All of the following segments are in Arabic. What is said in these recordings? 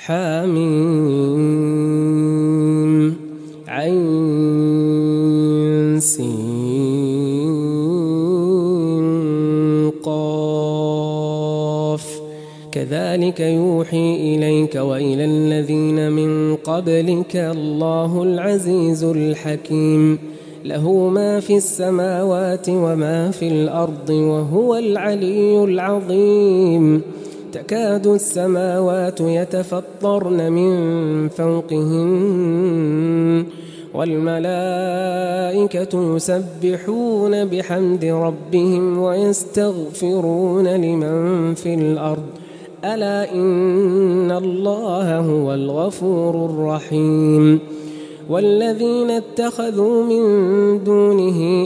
حميم عين سين قاف كذلك يوحي إليك وإلى الذين من قبلك الله العزيز الحكيم له ما في السماوات وما في الأرض وهو العلي العظيم تكاد السماوات يتفطرن من فوقهن والملائكة يسبحون بحمد ربهم ويستغفرون لمن في الأرض ألا إن الله هو الغفور الرحيم والذين اتخذوا من دونه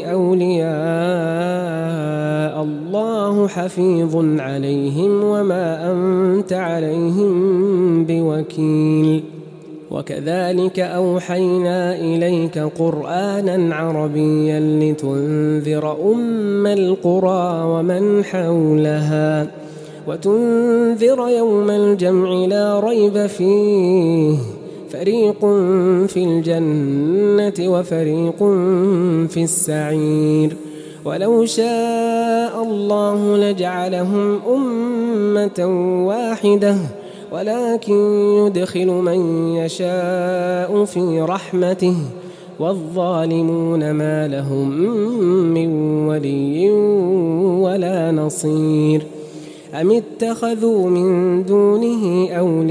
أولياء الله حفيظ عليهم وما أنت عليهم بوكيل وكذلك أوحينا إليك قرآنا عربيا لتنذر أم القرى ومن حولها وتنذر يوم الجمع لا ريب فيه فريق في الجنة وفريق في السعير ولو شاء الله لجعلهم أمة واحدة ولكن يدخل من يشاء في رحمته والظالمون ما لهم من ولي ولا نصير أم اتخذوا من دونه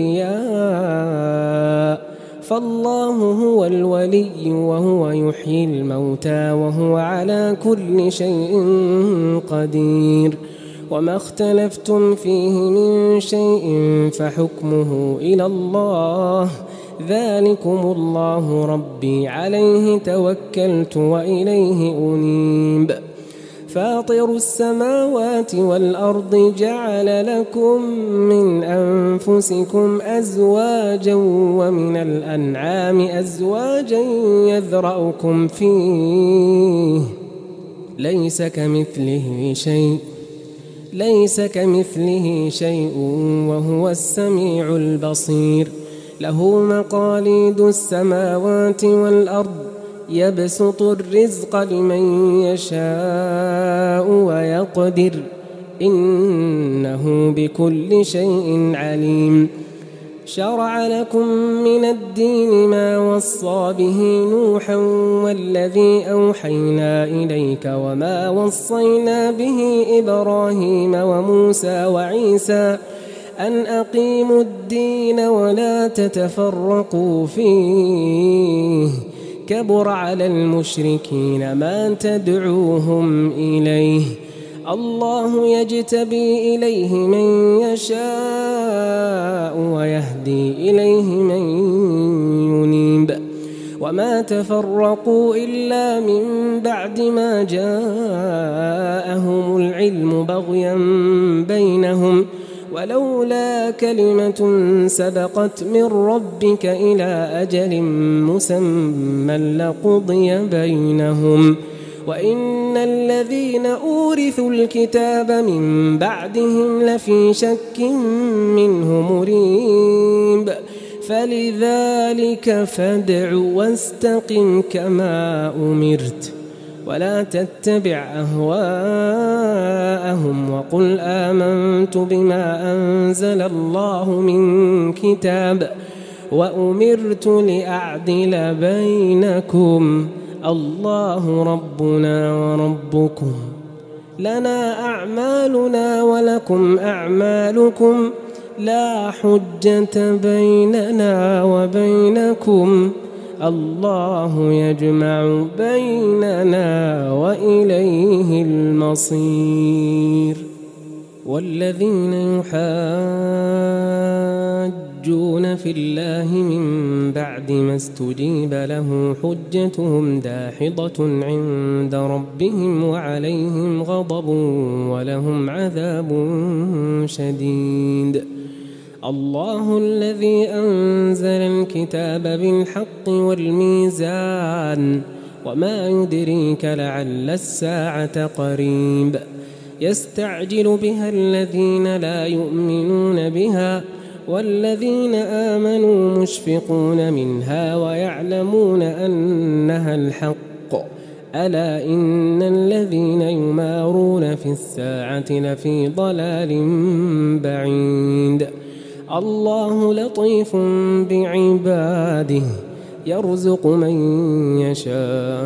أولياء فالله هو الولي وهو يحيي الموتى وهو على كل شيء قدير وما اختلفتم فيه من شيء فحكمه إلى الله ذلكم الله ربي عليه توكلت وإليه أنيب فاطر السماوات والأرض جعل لكم من أنفسكم أزواجا ومن الأنعام أزواجا يذرأكم فيه ليس كمثله شيء وهو السميع البصير له مقاليد السماوات والأرض يبسط الرزق لمن يشاء ويقدر إنه بكل شيء عليم شرع لكم من الدين ما وصى به نوحا والذي أوحينا إليك وما وصينا به إبراهيم وموسى وعيسى أن أقيموا الدين ولا تتفرقوا فيه كبر على المشركين ما تدعوهم إليه الله يجتبي إليه من يشاء ويهدي إليه من ينيب وما تفرقوا إلا من بعد ما جاءهم العلم بغيا بينهم ولولا كلمة سبقت من ربك إلى أجل مسمى لقضي بينهم وإن الذين أورثوا الكتاب من بعدهم لفي شك منه مريب فلذلك فادع واستقم كما أمرت ولا تتبع أهواءهم وقل آمنت بما أنزل الله من كتاب وأمرت لأعدل بينكم الله ربنا وربكم لنا أعمالنا ولكم أعمالكم لا حجة بيننا وبينكم الله يجمع بيننا وإليه المصير والذين يحاجون في الله من بعد ما استجيب له حجتهم داحضة عند ربهم وعليهم غضب ولهم عذاب شديد الله الذي أنزل الكتاب بالحق والميزان وما يدريك لعل الساعة قريب يستعجل بها الذين لا يؤمنون بها والذين آمنوا مشفقون منها ويعلمون أنها الحق ألا إن الذين يمارون في الساعة لفي ضلال بعيد الله لطيف بعباده يرزق من يشاء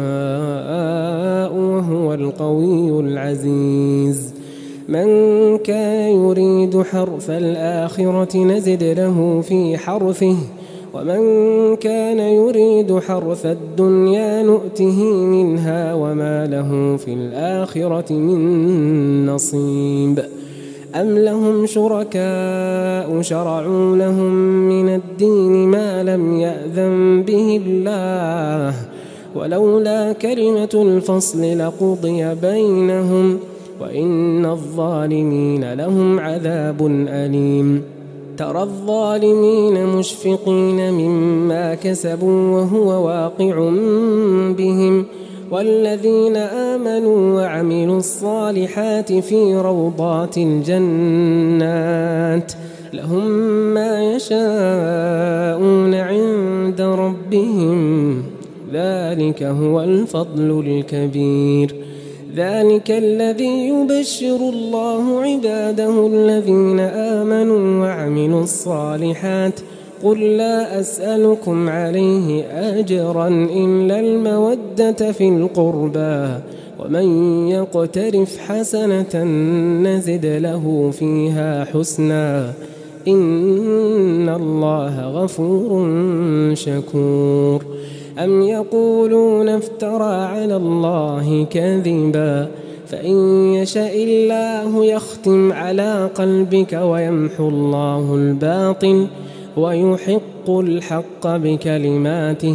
وهو القوي العزيز من كان يريد حرث الآخرة نزد له في حرثه ومن كان يريد حرث الدنيا نؤته منها وما له في الآخرة من نصيب أم لهم شركاء شرعوا لهم من الدين ما لم يأذن به الله ولولا كلمة الفصل لقضي بينهم وإن الظالمين لهم عذاب أليم ترى الظالمين مشفقين مما كسبوا وهو واقع بهم والذين آمنوا وعملوا الصالحات في روضات الجنات لهم ما يشاءون عند ربهم ذلك هو الفضل الكبير ذلك الذي يبشر الله عباده الذين آمنوا وعملوا الصالحات قل لا أسألكم عليه أجرا إلا المودة في القربى ومن يقترف حسنة نزد له فيها حسنا إن الله غفور شكور أم يقولون افترى على الله كذبا فإن يشاء الله يختم على قلبك ويمحو الله الباطل ويحق الحق بكلماته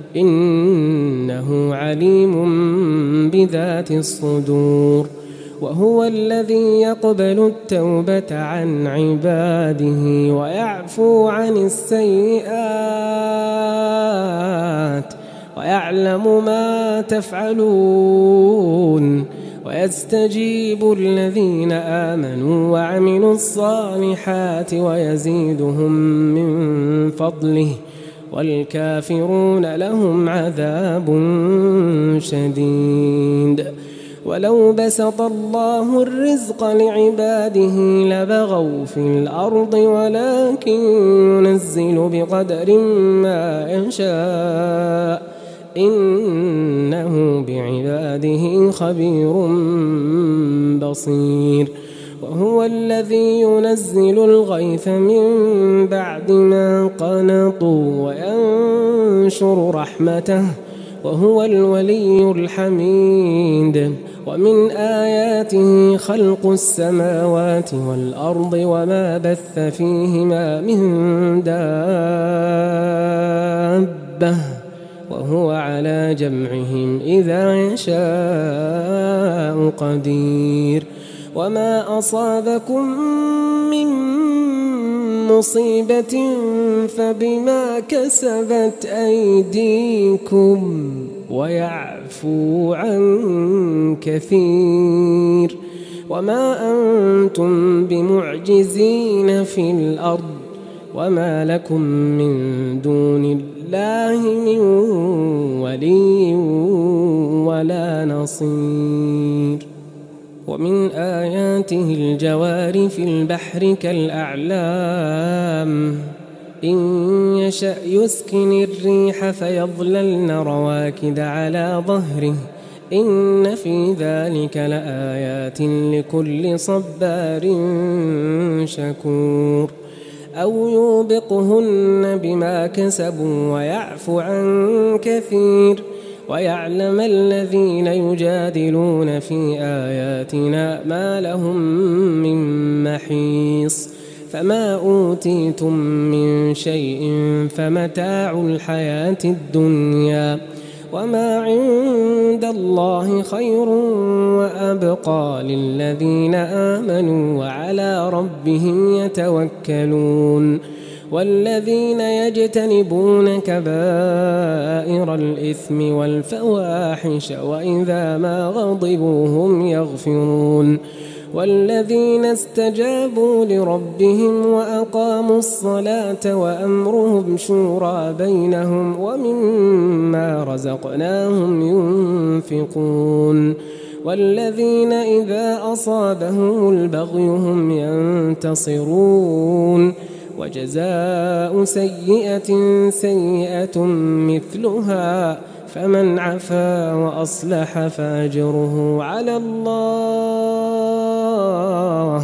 إنه عليم بذات الصدور وهو الذي يقبل التوبة عن عباده ويعفو عن السيئات ويعلم ما تفعلون ويستجيب الذين آمنوا وعملوا الصالحات ويزيدهم من فضله والكافرون لهم عذاب شديد ولو بسط الله الرزق لعباده لبغوا في الأرض ولكن ينزل بقدر ما يشاء إنه بعباده خبير بصير وهو الذي ينزل الغيث من بعد ما قنطوا وينشر رحمته وهو الولي الحميد ومن آياته خلق السماوات والأرض وما بث فيهما من دابة وهو على جمعهم إذا يشاء قدير وما أصابكم من مصيبة فبما كسبت أيديكم ويعفو عن كثير وما أنتم بمعجزين في الأرض وما لكم من دون الله من ولي ولا نصير ومن آياته الجوار في البحر كالأعلام إن يشأ يسكن الريح فيظللن رواكد على ظهره إن في ذلك لآيات لكل صبار شكور أو يوبقهن بما كسبوا ويعفو عن كثير ويعلم الذين يجادلون في آياتنا ما لهم من محيص فما أوتيتم من شيء فمتاع الحياة الدنيا وما عند الله خير وأبقى للذين آمنوا وعلى ربهم يتوكلون والذين يجتنبون كبائر الإثم والفواحش وإذا ما غضبوا هم يغفرون والذين استجابوا لربهم وأقاموا الصلاة وأمرهم شورى بينهم ومما رزقناهم ينفقون والذين إذا أصابهم البغي هم ينتصرون وجزاء سيئة سيئة مثلها فمن عفا وأصلح فأجره على الله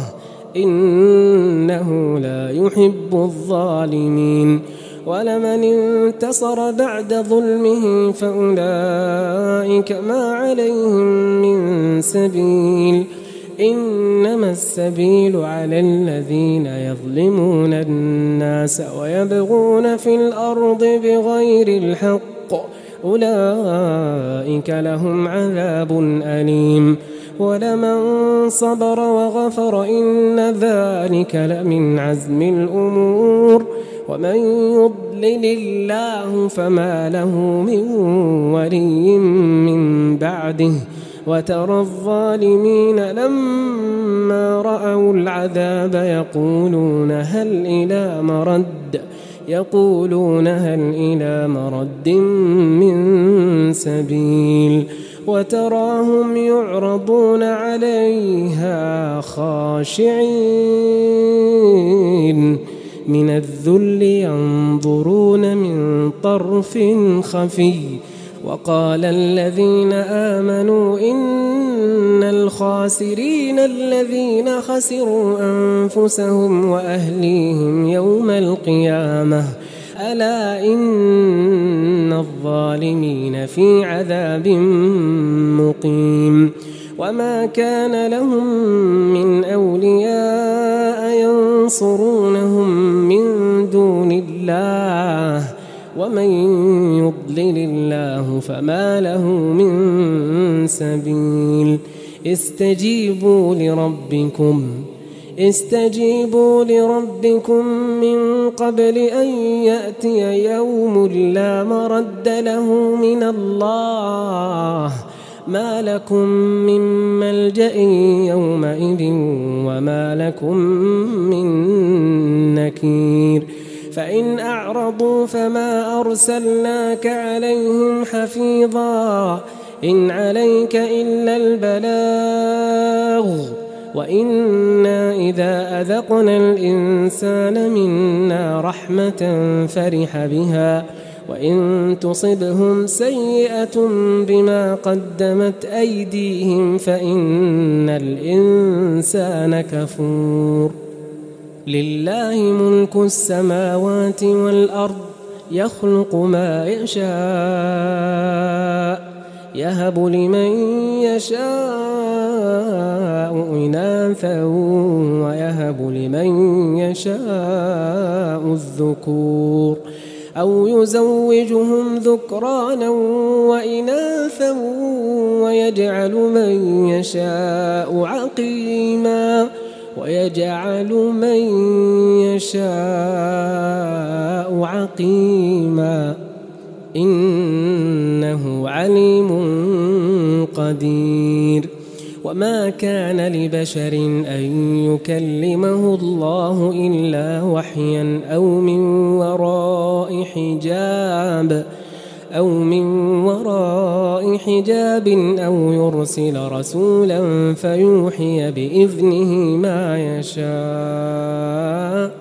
إنه لا يحب الظالمين ولمن انتصر بعد ظلمه فأولئك ما عليهم من سبيل إنما السبيل على الذين يظلمون الناس ويبغون في الأرض بغير الحق أولئك لهم عذاب أليم ولمن صبر وغفر إن ذلك لمن عزم الأمور ومن يضلل الله فما له من ولي من بعده وترى الظالمين لما رأوا العذاب يقولون هل إلى مرد من سبيل وتراهم يعرضون عليها خاشعين من الذل ينظرون من طرف خفي وقال الذين آمنوا إن الخاسرين الذين خسروا أنفسهم وأهليهم يوم القيامة ألا إن الظالمين في عذاب مقيم وما كان لهم من أولياء ينصرونهم من دون الله ومن يضلل الله فما له من سبيل استجيبوا لربكم من قبل أن يأتي يوم لا مرد له من الله ما لكم من ملجأ يومئذ وما لكم من نكير فإن أعرضوا فما أرسلناك عليهم حفيظا إن عليك إلا البلاغ وإنا إذا أذقنا الإنسان منا رحمة فرح بها وإن تصبهم سيئة بما قدمت أيديهم فإن الإنسان كفور لله ملك السماوات والأرض يخلق ما يشاء يهب لمن يشاء إناثا ويهب لمن يشاء الذكور أو يزوجهم ذكرانا وإناثا ويجعل من يشاء عقيما إنه عليم قدير وما كان لبشر أن يكلمه الله إلا وحيا أو من وراء حجاب أو يرسل رسولا فيوحي بإذنه ما يشاء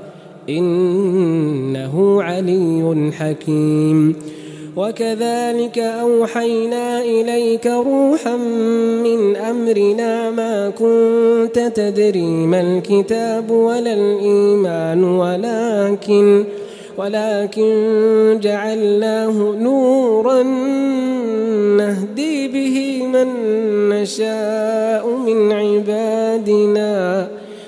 إنه علي حكيم وكذلك أوحينا إليك روحا من أمرنا ما كنت تدري ما الكتاب ولا الإيمان ولكن جعلناه نورا نهدي به من نشاء من عبادنا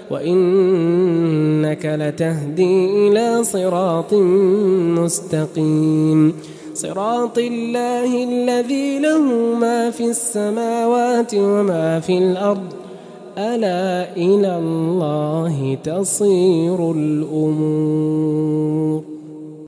وإنك لتهدي إلى صراط مستقيم صراط الله الذي له ما في السماوات وما في الأرض ألا إلى الله تصير الأمور